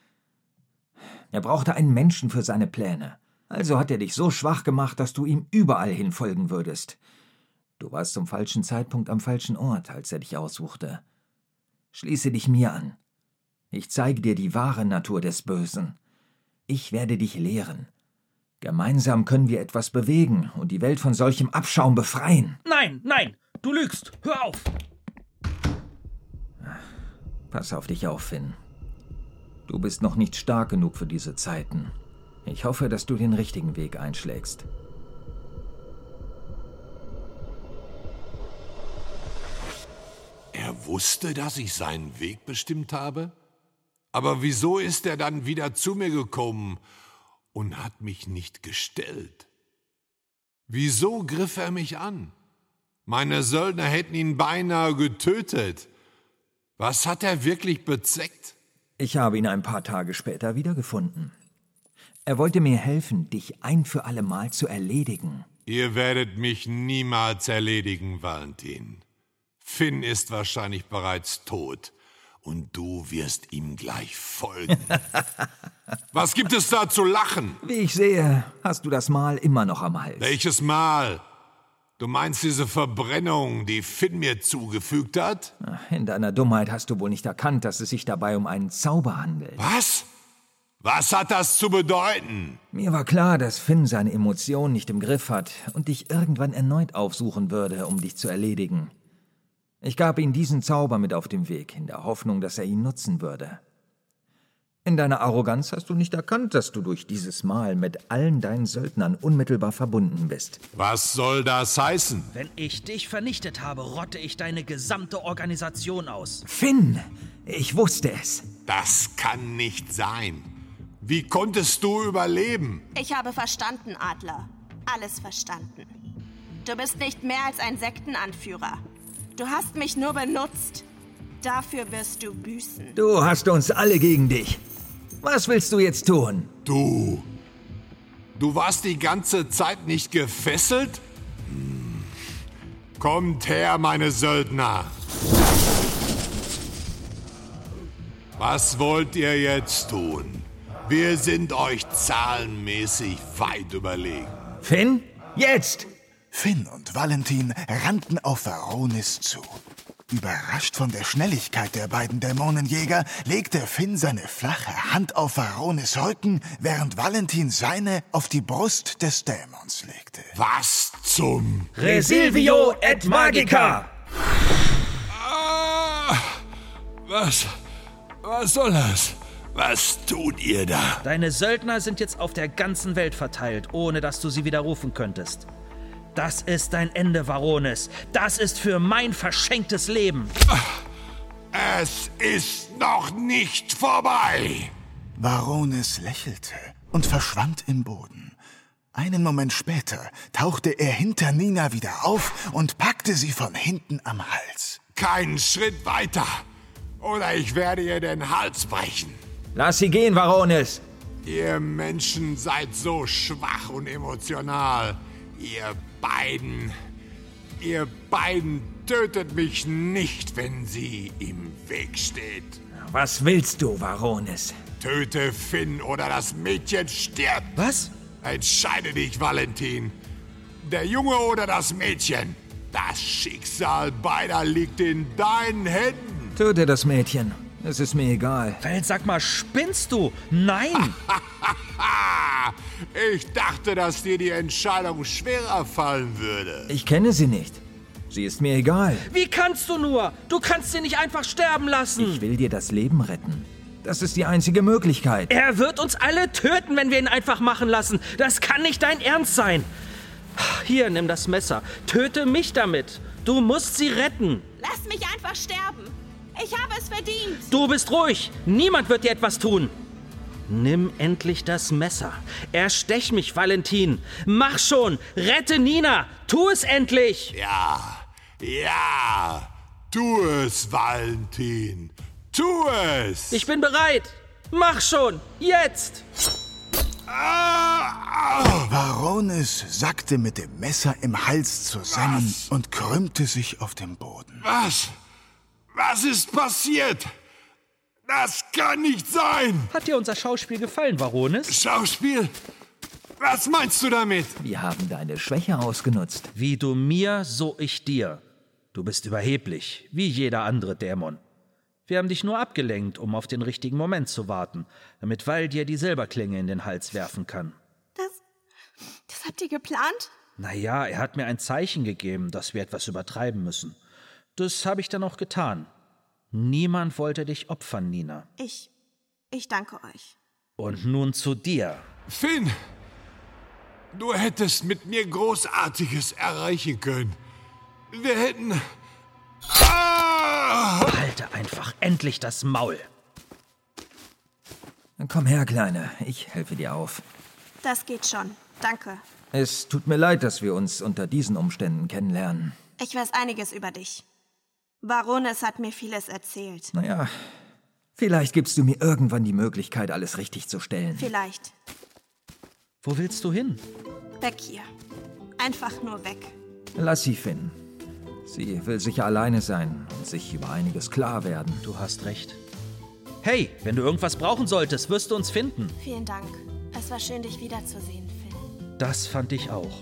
Er brauchte einen Menschen für seine Pläne. Also hat er dich so schwach gemacht, dass du ihm überall hin folgen würdest. Du warst zum falschen Zeitpunkt am falschen Ort, als er dich aussuchte. Schließe dich mir an. Ich zeige dir die wahre Natur des Bösen. Ich werde dich lehren. Gemeinsam können wir etwas bewegen und die Welt von solchem Abschaum befreien. Nein, nein, du lügst. Hör auf. Pass auf dich auf, Finn. Du bist noch nicht stark genug für diese Zeiten. Ich hoffe, dass du den richtigen Weg einschlägst. Er wusste, dass ich seinen Weg bestimmt habe? Aber wieso ist er dann wieder zu mir gekommen und hat mich nicht gestellt? Wieso griff er mich an? Meine Söldner hätten ihn beinahe getötet. Was hat er wirklich bezweckt? Ich habe ihn ein paar Tage später wiedergefunden. Er wollte mir helfen, dich ein für alle Mal zu erledigen. Ihr werdet mich niemals erledigen, Valentin. Finn ist wahrscheinlich bereits tot. Und du wirst ihm gleich folgen. Was gibt es da zu lachen? Wie ich sehe, hast du das Mal immer noch am Hals. Welches Mal? Du meinst diese Verbrennung, die Finn mir zugefügt hat? In deiner Dummheit hast du wohl nicht erkannt, dass es sich dabei um einen Zauber handelt. Was? Was hat das zu bedeuten? Mir war klar, dass Finn seine Emotionen nicht im Griff hat und dich irgendwann erneut aufsuchen würde, um dich zu erledigen. Ich gab ihm diesen Zauber mit auf den Weg, in der Hoffnung, dass er ihn nutzen würde. In deiner Arroganz hast du nicht erkannt, dass du durch dieses Mal mit allen deinen Söldnern unmittelbar verbunden bist. Was soll das heißen? Wenn ich dich vernichtet habe, rotte ich deine gesamte Organisation aus. Finn, ich wusste es. Das kann nicht sein. Wie konntest du überleben? Ich habe verstanden, Adler. Alles verstanden. Du bist nicht mehr als ein Sektenanführer. Du hast mich nur benutzt. Dafür wirst du büßen. Du hast uns alle gegen dich. Was willst du jetzt tun? Du. Du warst die ganze Zeit nicht gefesselt? Hm. Kommt her, meine Söldner. Was wollt ihr jetzt tun? Wir sind euch zahlenmäßig weit überlegen. Finn, jetzt! Finn und Valentin rannten auf Varonis zu. Überrascht von der Schnelligkeit der beiden Dämonenjäger, legte Finn seine flache Hand auf Varones Rücken, während Valentin seine auf die Brust des Dämons legte. Was zum... Resilvio et Magica! Ah, was... was soll das? Was tut ihr da? Deine Söldner sind jetzt auf der ganzen Welt verteilt, ohne dass du sie widerrufen könntest. Das ist dein Ende, Varones. Das ist für mein verschenktes Leben. Es ist noch nicht vorbei. Varones lächelte und verschwand im Boden. Einen Moment später tauchte er hinter Nina wieder auf und packte sie von hinten am Hals. Keinen Schritt weiter, oder ich werde ihr den Hals brechen. Lass sie gehen, Varones. Ihr Menschen seid so schwach und emotional. Ihr beiden, ihr beiden tötet mich nicht, wenn sie im Weg steht. Was willst du, Varones? Töte Finn oder das Mädchen stirbt. Was? Entscheide dich, Valentin. Der Junge oder das Mädchen. Das Schicksal beider liegt in deinen Händen. Töte das Mädchen. Es ist mir egal. Well, sag mal, spinnst du? Nein! Ich dachte, dass dir die Entscheidung schwerer fallen würde. Ich kenne sie nicht. Sie ist mir egal. Wie kannst du nur? Du kannst sie nicht einfach sterben lassen. Ich will dir das Leben retten. Das ist die einzige Möglichkeit. Er wird uns alle töten, wenn wir ihn einfach machen lassen. Das kann nicht dein Ernst sein. Hier, nimm das Messer. Töte mich damit. Du musst sie retten. Lass mich einfach sterben. Ich habe es verdient. Du bist ruhig. Niemand wird dir etwas tun. Nimm endlich das Messer. Erstech mich, Valentin. Mach schon. Rette Nina. Tu es endlich. Ja, ja. Tu es, Valentin. Tu es. Ich bin bereit. Mach schon. Jetzt. Ah, ah. Varones sackte mit dem Messer im Hals zusammen Was? und krümmte sich auf dem Boden. Was? Was ist passiert? Das kann nicht sein! Hat dir unser Schauspiel gefallen, Varones? Schauspiel? Was meinst du damit? Wir haben deine Schwäche ausgenutzt. Wie du mir, so ich dir. Du bist überheblich, wie jeder andere Dämon. Wir haben dich nur abgelenkt, um auf den richtigen Moment zu warten, damit Val dir die Silberklinge in den Hals werfen kann. Das... das habt ihr geplant? Naja, er hat mir ein Zeichen gegeben, dass wir etwas übertreiben müssen. Das habe ich dann auch getan. Niemand wollte dich opfern, Nina. Ich... ich danke euch. Und nun zu dir. Finn, du hättest mit mir Großartiges erreichen können. Wir hätten... Ah! Halte einfach endlich das Maul. Komm her, Kleine. Ich helfe dir auf. Das geht schon. Danke. Es tut mir leid, dass wir uns unter diesen Umständen kennenlernen. Ich weiß einiges über dich. Varones hat mir vieles erzählt. Naja, vielleicht gibst du mir irgendwann die Möglichkeit, alles richtig zu stellen. Vielleicht. Wo willst du hin? Weg hier. Einfach nur weg. Lass sie, Finn. Sie will sicher alleine sein und sich über einiges klar werden. Du hast recht. Hey, wenn du irgendwas brauchen solltest, wirst du uns finden. Vielen Dank. Es war schön, dich wiederzusehen, Finn. Das fand ich auch.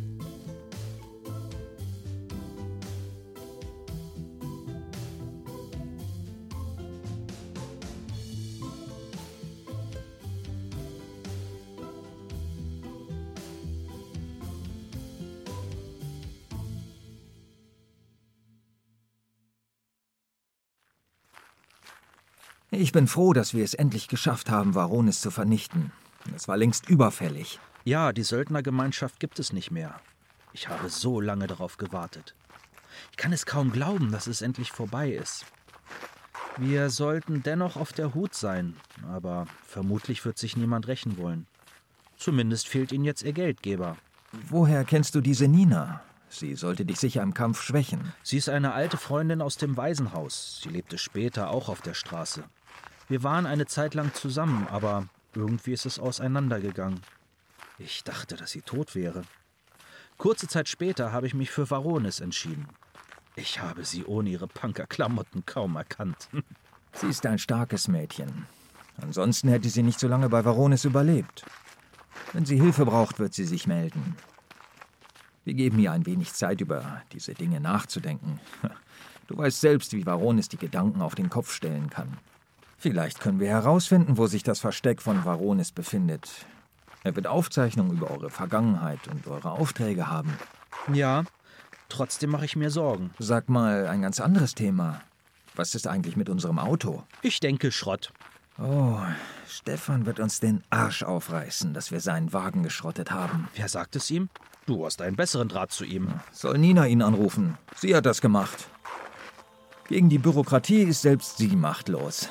Ich bin froh, dass wir es endlich geschafft haben, Varones zu vernichten. Es war längst überfällig. Ja, die Söldnergemeinschaft gibt es nicht mehr. Ich habe so lange darauf gewartet. Ich kann es kaum glauben, dass es endlich vorbei ist. Wir sollten dennoch auf der Hut sein, aber vermutlich wird sich niemand rächen wollen. Zumindest fehlt ihnen jetzt ihr Geldgeber. Woher kennst du diese Nina? Sie sollte dich sicher im Kampf schwächen. Sie ist eine alte Freundin aus dem Waisenhaus. Sie lebte später auch auf der Straße. Wir waren eine Zeit lang zusammen, aber irgendwie ist es auseinandergegangen. Ich dachte, dass sie tot wäre. Kurze Zeit später habe ich mich für Varones entschieden. Ich habe sie ohne ihre Punkerklamotten kaum erkannt. Sie ist ein starkes Mädchen. Ansonsten hätte sie nicht so lange bei Varones überlebt. Wenn sie Hilfe braucht, wird sie sich melden. Wir geben ihr ein wenig Zeit, über diese Dinge nachzudenken. Du weißt selbst, wie Varonis die Gedanken auf den Kopf stellen kann. Vielleicht können wir herausfinden, wo sich das Versteck von Varonis befindet. Er wird Aufzeichnungen über eure Vergangenheit und eure Aufträge haben. Ja, trotzdem mache ich mir Sorgen. Sag mal, ein ganz anderes Thema. Was ist eigentlich mit unserem Auto? Ich denke Schrott. Oh, Stefan wird uns den Arsch aufreißen, dass wir seinen Wagen geschrottet haben. Wer sagt es ihm? Du hast einen besseren Draht zu ihm. Soll Nina ihn anrufen? Sie hat das gemacht. Gegen die Bürokratie ist selbst sie machtlos.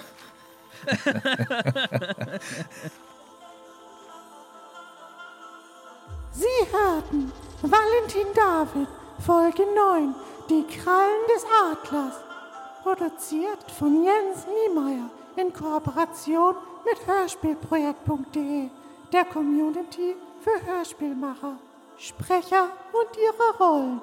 Sie hörten Valentin David, Folge neun, die Krallen des Adlers. Produziert von Jens Niemeyer in Kooperation mit Hörspielprojekt punkt de, der Community für Hörspielmacher. Sprecher und ihre Rollen.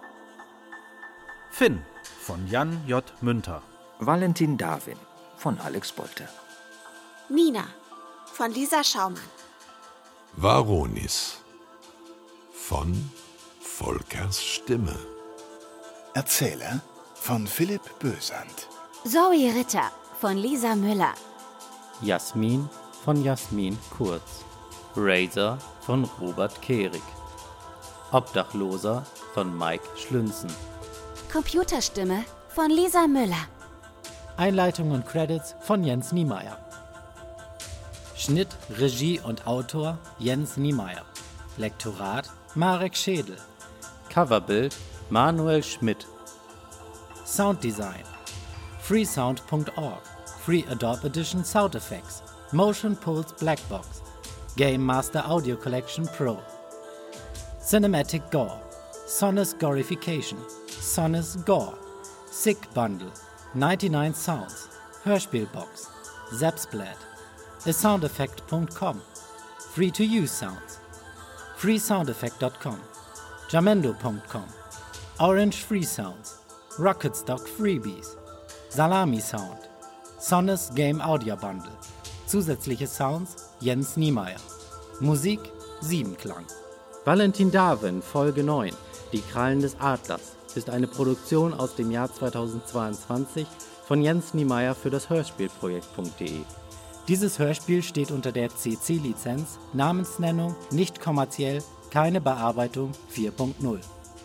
Finn von Jan J. Münter. Valentin Darwin von Alex Bolte. Nina von Lisa Schaumann. Varonis von Volkers Stimme. Erzähler von Philipp Bösand. Zoe Ritter von Lisa Müller. Jasmin von Jasmin Kurz. Razor von Robert Kehrig. Obdachloser von Mike Schlünzen. Computerstimme von Lisa Müller. Einleitung und Credits von Jens Niemeyer. Schnitt, Regie und Autor Jens Niemeyer. Lektorat Marek Schädel. Coverbild Manuel Schmidt. Sounddesign freesound punkt org. Free Adobe Edition Sound Effects. Motion Pulse Blackbox. Game Master Audio Collection Pro. Cinematic Gore. Sonus Gorification. Sonus Gore. Sick Bundle. neunundneunzig Sounds. Hörspielbox. Zapsplat. asoundeffect punkt com. Free to use sounds. freesoundeffect punkt com. jamendo punkt com. Orange Free Sounds. Rocketstock Freebies. Salami Sound. Sonus Game Audio Bundle. Zusätzliche Sounds Jens Niemeyer. Musik Siebenklang. Valentin Darwin, Folge neun, die Krallen des Adlers, ist eine Produktion aus dem Jahr zweitausendzweiundzwanzig von Jens Niemeyer für das Hörspielprojekt punkt de. Dieses Hörspiel steht unter der C C-Lizenz, Namensnennung, nicht kommerziell, keine Bearbeitung vier punkt null.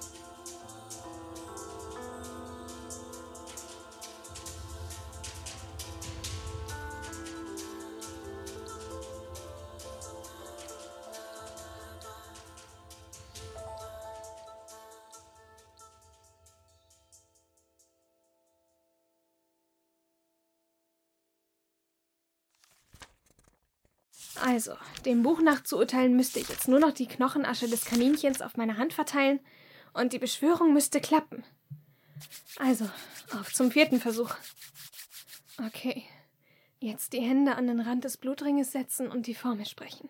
Also, dem Buch nach zu urteilen, müsste ich jetzt nur noch die Knochenasche des Kaninchens auf meine Hand verteilen und die Beschwörung müsste klappen. Also, auf zum vierten Versuch. Okay, jetzt die Hände an den Rand des Blutringes setzen und die Formel sprechen.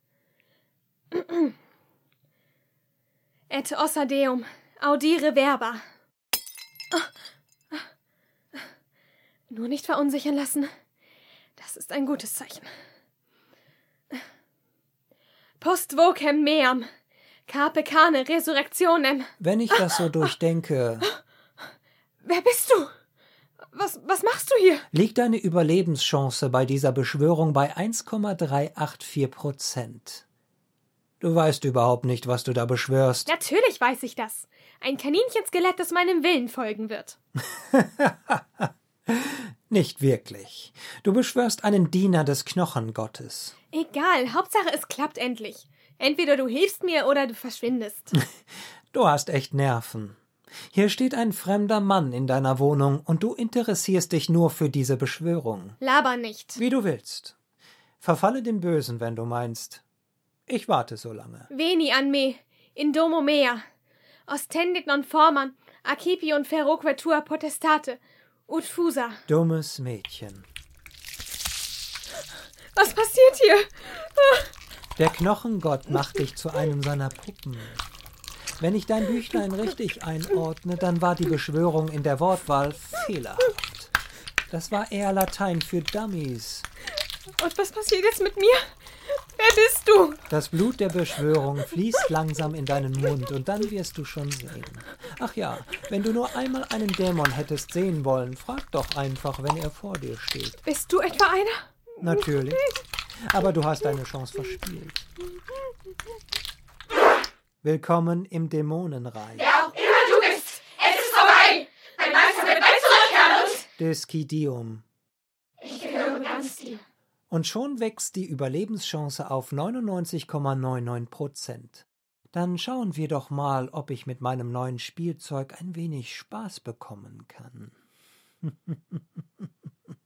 Et ossa deum, audire verba. Nur nicht verunsichern lassen. Das ist ein gutes Zeichen. Post vocem meam, carpe cane resurrectionem. Wenn ich das so durchdenke... Wer bist du? Was, was machst du hier? Liegt deine Überlebenschance bei dieser Beschwörung bei eins Komma dreihundertachtzig Prozent. Du weißt überhaupt nicht, was du da beschwörst. Natürlich weiß ich das. Ein Kaninchenskelett, das meinem Willen folgen wird. Nicht wirklich. Du beschwörst einen Diener des Knochengottes. Egal, Hauptsache es klappt endlich. Entweder du hilfst mir oder du verschwindest. Du hast echt Nerven. Hier steht ein fremder Mann in deiner Wohnung und du interessierst dich nur für diese Beschwörung. Laber nicht. Wie du willst. Verfalle dem Bösen, wenn du meinst. Ich warte so lange. Veni an me, in domo mea. Ostendit non forman, accipium ferroquatur potestate, ut fusa. Dummes Mädchen. Was passiert hier? Der Knochengott macht dich zu einem seiner Puppen. Wenn ich dein Büchlein richtig einordne, dann war die Beschwörung in der Wortwahl fehlerhaft. Das war eher Latein für Dummies. Und was passiert jetzt mit mir? Wer bist du? Das Blut der Beschwörung fließt langsam in deinen Mund und dann wirst du schon sehen. Ach ja, wenn du nur einmal einen Dämon hättest sehen wollen, frag doch einfach, wenn er vor dir steht. Bist du etwa einer? Natürlich. Aber du hast deine Chance verspielt. Willkommen im Dämonenreich. Wer auch immer du bist, es ist vorbei! Mein Meister wird bald zurückkehren und... Discidium. Ich gehöre ganz dir. Und schon wächst die Überlebenschance auf neunundneunzig Komma neunundneunzig Prozent. Dann schauen wir doch mal, ob ich mit meinem neuen Spielzeug ein wenig Spaß bekommen kann.